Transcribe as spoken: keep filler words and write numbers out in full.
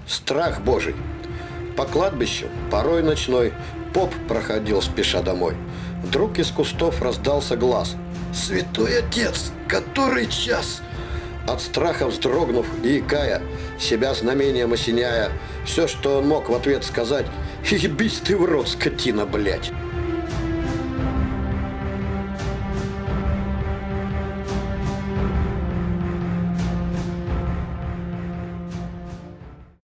страх божий. По кладбищу, порой ночной, поп проходил спеша домой. Вдруг из кустов раздался глаз: «Святой отец, который час?» От страха вздрогнув и икая, себя знамением осеняя, все, что он мог в ответ сказать: «Ебись ты в рот, скотина, блядь!»